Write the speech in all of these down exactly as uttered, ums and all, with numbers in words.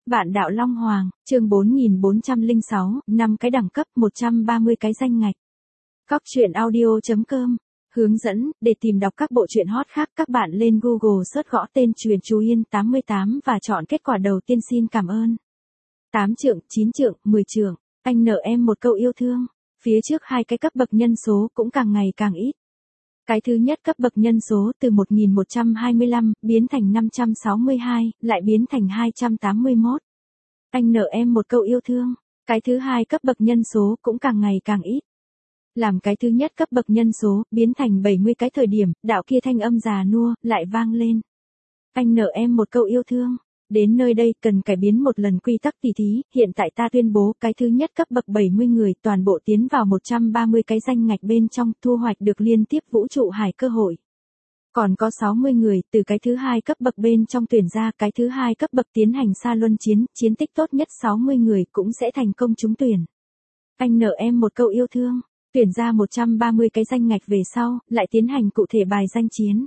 Vạn đạo Long Hoàng, chương bốn nghìn bốn trăm lẻ sáu, năm cái đẳng cấp, một trăm ba mươi cái danh ngạch. Cóc truyện audio chấm com. Hướng dẫn, để tìm đọc các bộ truyện hot khác các bạn lên Google search gõ tên Truyện Chú Yên tám mươi tám và chọn kết quả đầu tiên. Xin cảm ơn. tám trượng, chín trượng, mười trượng, anh nợ em một câu yêu thương. Phía trước hai cái cấp bậc nhân số cũng càng ngày càng ít. Cái thứ nhất cấp bậc nhân số từ một nghìn một trăm hai mươi lăm biến thành năm trăm sáu mươi hai, lại biến thành hai trăm tám mươi mốt. Anh nợ em một câu yêu thương. Cái thứ hai cấp bậc nhân số cũng càng ngày càng ít. Làm cái thứ nhất cấp bậc nhân số biến thành bảy mươi cái thời điểm, đạo kia thanh âm già nua lại vang lên. Anh nợ em một câu yêu thương. Đến nơi đây cần cải biến một lần quy tắc tỷ thí, hiện tại ta tuyên bố cái thứ nhất cấp bậc bảy mươi người toàn bộ tiến vào một trăm ba mươi cái danh ngạch bên trong, thu hoạch được liên tiếp vũ trụ hải cơ hội. Còn có sáu mươi người từ cái thứ hai cấp bậc bên trong tuyển ra, cái thứ hai cấp bậc tiến hành xa luân chiến, chiến tích tốt nhất sáu mươi người cũng sẽ thành công trúng tuyển. Anh nợ em một câu yêu thương. Tuyển ra một trăm ba mươi cái danh ngạch về sau, lại tiến hành cụ thể bài danh chiến.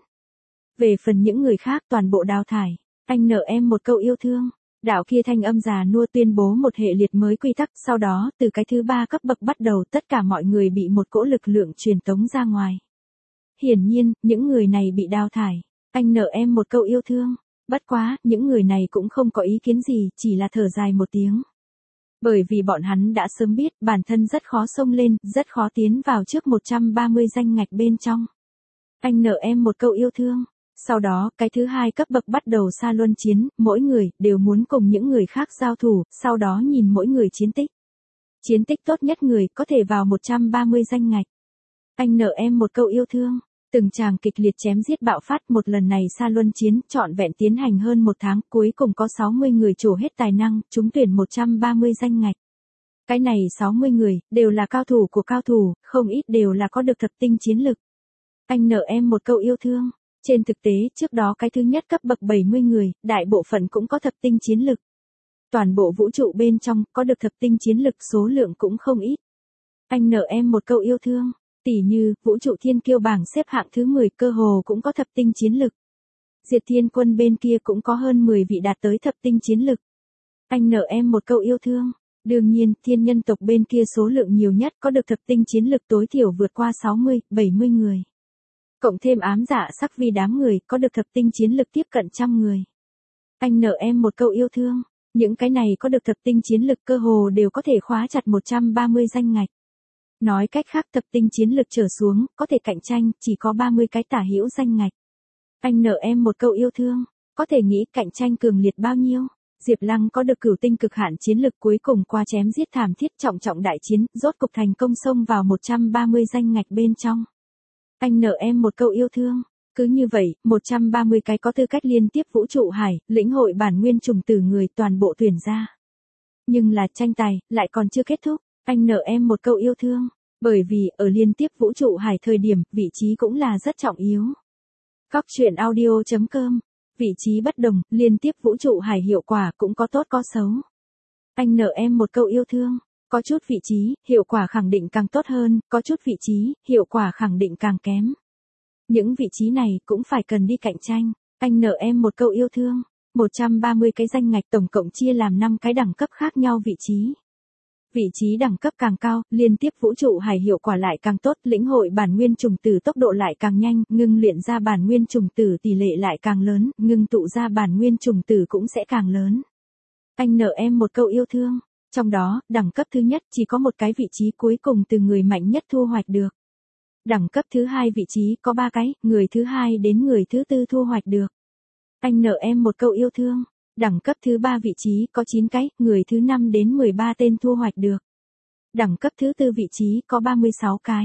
Về phần những người khác toàn bộ đào thải. Anh nợ em một câu yêu thương. Đạo kia thanh âm già nua tuyên bố một hệ liệt mới quy tắc, sau đó từ cái thứ ba cấp bậc bắt đầu tất cả mọi người bị một cỗ lực lượng truyền tống ra ngoài. Hiển nhiên, những người này bị đào thải. Anh nợ em một câu yêu thương. Bất quá, những người này cũng không có ý kiến gì, chỉ là thở dài một tiếng. Bởi vì bọn hắn đã sớm biết bản thân rất khó xông lên, rất khó tiến vào trước một trăm ba mươi danh ngạch bên trong. Anh nợ em một câu yêu thương. Sau đó, cái thứ hai cấp bậc bắt đầu xa luân chiến, mỗi người đều muốn cùng những người khác giao thủ, sau đó nhìn mỗi người chiến tích. Chiến tích tốt nhất người có thể vào một trăm ba mươi danh ngạch. Anh nợ em một câu yêu thương. Từng tràng kịch liệt chém giết bạo phát, một lần này xa luân chiến trọn vẹn tiến hành hơn một tháng, cuối cùng có sáu mươi người trổ hết tài năng, trúng tuyển một trăm ba mươi danh ngạch. Cái này sáu mươi người, đều là cao thủ của cao thủ, không ít đều là có được thập tinh chiến lực. Anh nợ em một câu yêu thương. Trên thực tế, trước đó cái thứ nhất cấp bậc bảy mươi người, đại bộ phận cũng có thập tinh chiến lực. Toàn bộ vũ trụ bên trong, có được thập tinh chiến lực số lượng cũng không ít. Anh nợ em một câu yêu thương. Tỷ như, vũ trụ thiên kiêu bảng xếp hạng thứ mười cơ hồ cũng có thập tinh chiến lực. Diệt Thiên Quân bên kia cũng có hơn mười vị đạt tới thập tinh chiến lực. Anh nợ em một câu yêu thương. Đương nhiên, thiên nhân tộc bên kia số lượng nhiều nhất có được thập tinh chiến lực tối thiểu vượt qua sáu mươi, bảy mươi người. Cộng thêm ám dạ sắc vi đám người có được thập tinh chiến lực tiếp cận trăm người. Anh nợ em một câu yêu thương. Những cái này có được thập tinh chiến lực cơ hồ đều có thể khóa chặt một trăm ba mươi danh ngạch. Nói cách khác thập tinh chiến lực trở xuống, có thể cạnh tranh, chỉ có ba mươi cái tả hữu danh ngạch. Anh nợ em một câu yêu thương. Có thể nghĩ cạnh tranh cường liệt bao nhiêu. Diệp Lăng có được cửu tinh cực hạn chiến lực, cuối cùng qua chém giết thảm thiết trọng trọng đại chiến, rốt cục thành công xông vào một trăm ba mươi danh ngạch bên trong. Anh nợ em một câu yêu thương. Cứ như vậy, một trăm ba mươi cái có tư cách liên tiếp vũ trụ hải, lĩnh hội bản nguyên trùng tử người toàn bộ tuyển ra. Nhưng là tranh tài, lại còn chưa kết thúc. Anh nợ em một câu yêu thương. Bởi vì, ở liên tiếp vũ trụ hải thời điểm, vị trí cũng là rất trọng yếu. Cóc truyện audio chấm com. Vị trí bất đồng, liên tiếp vũ trụ hải hiệu quả cũng có tốt có xấu. Anh nợ em một câu yêu thương. Có chút vị trí, hiệu quả khẳng định càng tốt hơn, có chút vị trí, hiệu quả khẳng định càng kém. Những vị trí này cũng phải cần đi cạnh tranh. Anh nợ em một câu yêu thương. một trăm ba mươi cái danh ngạch tổng cộng chia làm năm cái đẳng cấp khác nhau vị trí. Vị trí đẳng cấp càng cao, liên tiếp vũ trụ hải hiệu quả lại càng tốt, lĩnh hội bản nguyên trùng tử tốc độ lại càng nhanh, ngưng luyện ra bản nguyên trùng tử tỷ lệ lại càng lớn, ngưng tụ ra bản nguyên trùng tử cũng sẽ càng lớn. Anh nợ em một câu yêu thương. Trong đó, đẳng cấp thứ nhất chỉ có một cái vị trí cuối cùng từ người mạnh nhất thu hoạch được. Đẳng cấp thứ hai vị trí có ba cái, người thứ hai đến người thứ tư thu hoạch được. Anh nợ em một câu yêu thương. Đẳng cấp thứ ba vị trí có chín cái, người thứ năm đến mười ba tên thu hoạch được. Đẳng cấp thứ tư vị trí có ba mươi sáu cái.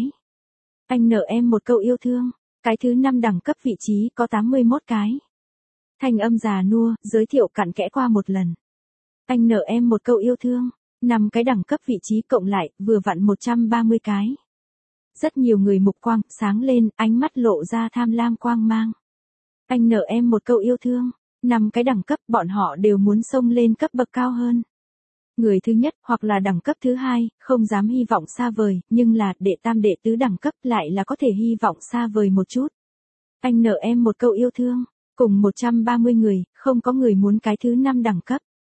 Anh nợ em một câu yêu thương. Cái thứ năm đẳng cấp vị trí có tám mươi mốt cái. Thanh âm già nua, giới thiệu cặn kẽ qua một lần. Anh nợ em một câu yêu thương. Năm cái đẳng cấp vị trí cộng lại, vừa vặn một trăm ba mươi cái. Rất nhiều người mục quang, sáng lên, ánh mắt lộ ra tham lam quang mang. Anh nợ em một câu yêu thương. Năm cái đẳng cấp, bọn họ đều muốn xông lên cấp bậc cao hơn. Người thứ nhất, hoặc là đẳng cấp thứ hai, không dám hy vọng xa vời, nhưng là, đệ tam đệ tứ đẳng cấp lại là có thể hy vọng xa vời một chút. Anh nợ em một câu yêu thương. Cùng một trăm ba mươi người, không có người muốn cái thứ năm đẳng cấp.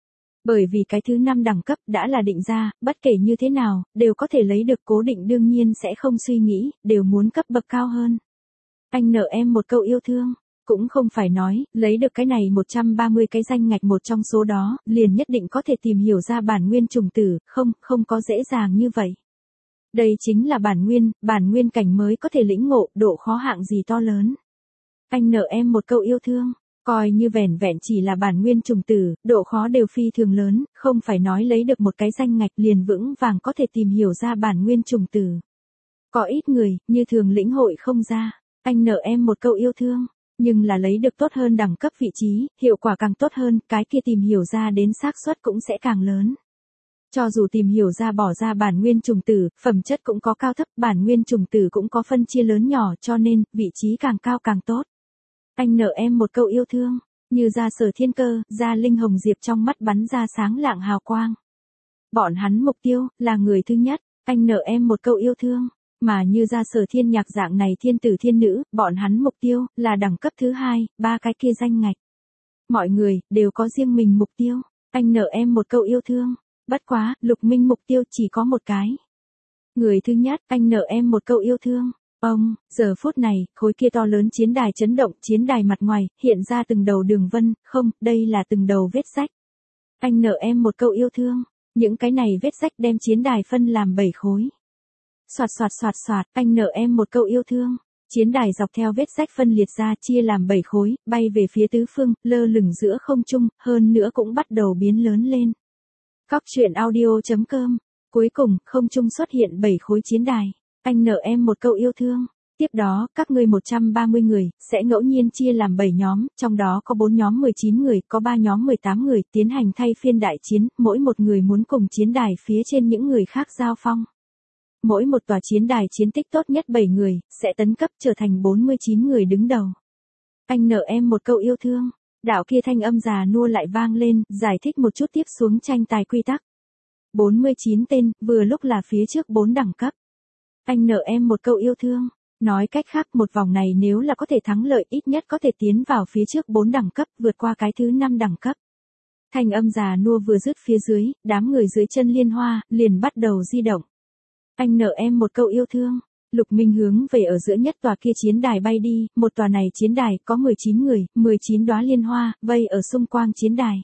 Bởi vì cái thứ năm đẳng cấp đã là định ra, bất kể như thế nào, đều có thể lấy được cố định đương nhiên sẽ không suy nghĩ, đều muốn cấp bậc cao hơn. Anh nợ em một câu yêu thương. Cũng không phải nói, lấy được cái này một trăm ba mươi cái danh ngạch một trong số đó, liền nhất định có thể tìm hiểu ra bản nguyên trùng tử, không, không có dễ dàng như vậy. Đây chính là bản nguyên, bản nguyên cảnh mới có thể lĩnh ngộ, độ khó hạng gì to lớn. Anh nợ em một câu yêu thương, coi như vẻn vẹn chỉ là bản nguyên trùng tử, độ khó đều phi thường lớn, không phải nói lấy được một cái danh ngạch liền vững vàng có thể tìm hiểu ra bản nguyên trùng tử. Có ít người, như thường lĩnh hội không ra, anh nợ em một câu yêu thương. Nhưng là lấy được tốt hơn đẳng cấp vị trí, hiệu quả càng tốt hơn, cái kia tìm hiểu ra đến xác suất cũng sẽ càng lớn. Cho dù tìm hiểu ra bỏ ra bản nguyên trùng tử, phẩm chất cũng có cao thấp, bản nguyên trùng tử cũng có phân chia lớn nhỏ cho nên, vị trí càng cao càng tốt. Anh nợ em một câu yêu thương, như ra Sở Thiên Cơ, ra Linh Hồng Diệp trong mắt bắn ra sáng lạng hào quang. Bọn hắn mục tiêu, là người thứ nhất, anh nợ em một câu yêu thương. Mà như ra Sở Thiên Nhạc dạng này thiên tử thiên nữ, bọn hắn mục tiêu, là đẳng cấp thứ hai, ba cái kia danh ngạch. Mọi người, đều có riêng mình mục tiêu, anh nợ em một câu yêu thương. Bất quá, Lục Minh mục tiêu chỉ có một cái. Người thứ nhất, anh nợ em một câu yêu thương. Ông, giờ phút này, khối kia to lớn chiến đài chấn động, chiến đài mặt ngoài, hiện ra từng đầu đường vân, không, đây là từng đầu vết rách. Anh nợ em một câu yêu thương. Những cái này vết rách đem chiến đài phân làm bảy khối. Soạt soạt soạt soạt, anh nợ em một câu yêu thương. Chiến đài dọc theo vết rách phân liệt ra chia làm bảy khối, bay về phía tứ phương, lơ lửng giữa không trung, hơn nữa cũng bắt đầu biến lớn lên. Cóc truyện audio chấm com. Cuối cùng, không trung xuất hiện bảy khối chiến đài. Anh nợ em một câu yêu thương. Tiếp đó, các ngươi một trăm ba mươi người, sẽ ngẫu nhiên chia làm bảy nhóm, trong đó có bốn nhóm mười chín người, có ba nhóm mười tám người, tiến hành thay phiên đại chiến, mỗi một người muốn cùng chiến đài phía trên những người khác giao phong. Mỗi một tòa chiến đài chiến tích tốt nhất bảy người, sẽ tấn cấp trở thành bốn mươi chín người đứng đầu. Anh nợ em một câu yêu thương. Đạo kia thanh âm già nua lại vang lên, giải thích một chút tiếp xuống tranh tài quy tắc. bốn mươi chín tên, vừa lúc là phía trước bốn đẳng cấp. Anh nợ em một câu yêu thương. Nói cách khác một vòng này nếu là có thể thắng lợi ít nhất có thể tiến vào phía trước bốn đẳng cấp, vượt qua cái thứ năm đẳng cấp. Thanh âm già nua vừa dứt phía dưới, đám người dưới chân liên hoa, liền bắt đầu di động. Anh nợ em một câu yêu thương. Lục Minh hướng về ở giữa nhất tòa kia chiến đài bay đi, một tòa này chiến đài có mười chín người, mười chín đóa liên hoa, vây ở xung quanh chiến đài.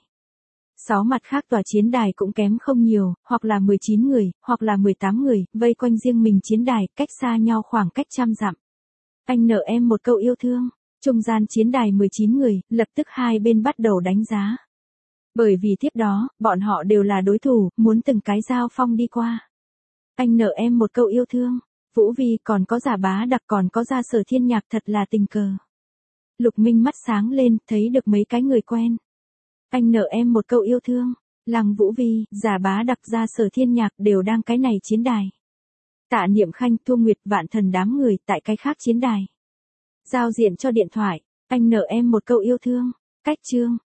Sáu mặt khác tòa chiến đài cũng kém không nhiều, hoặc là mười chín người, hoặc là mười tám người, vây quanh riêng mình chiến đài, cách xa nhau khoảng cách trăm dặm. Anh nợ em một câu yêu thương. Trung gian chiến đài mười chín người, lập tức hai bên bắt đầu đánh giá. Bởi vì tiếp đó, bọn họ đều là đối thủ, muốn từng cái giao phong đi qua. Anh nợ em một câu yêu thương. Vũ Vi còn có Giả Bá Đặc còn có ra Sở Thiên Nhạc thật là tình cờ. Lục Minh mắt sáng lên, thấy được mấy cái người quen. Anh nợ em một câu yêu thương. Lăng Vũ Vi, Giả Bá Đặc ra Sở Thiên Nhạc đều đang cái này chiến đài. Tạ Niệm Khanh, Thu Nguyệt, Vạn Thần đám người tại cái khác chiến đài. Giao diện cho điện thoại. Anh nợ em một câu yêu thương. Cách chương.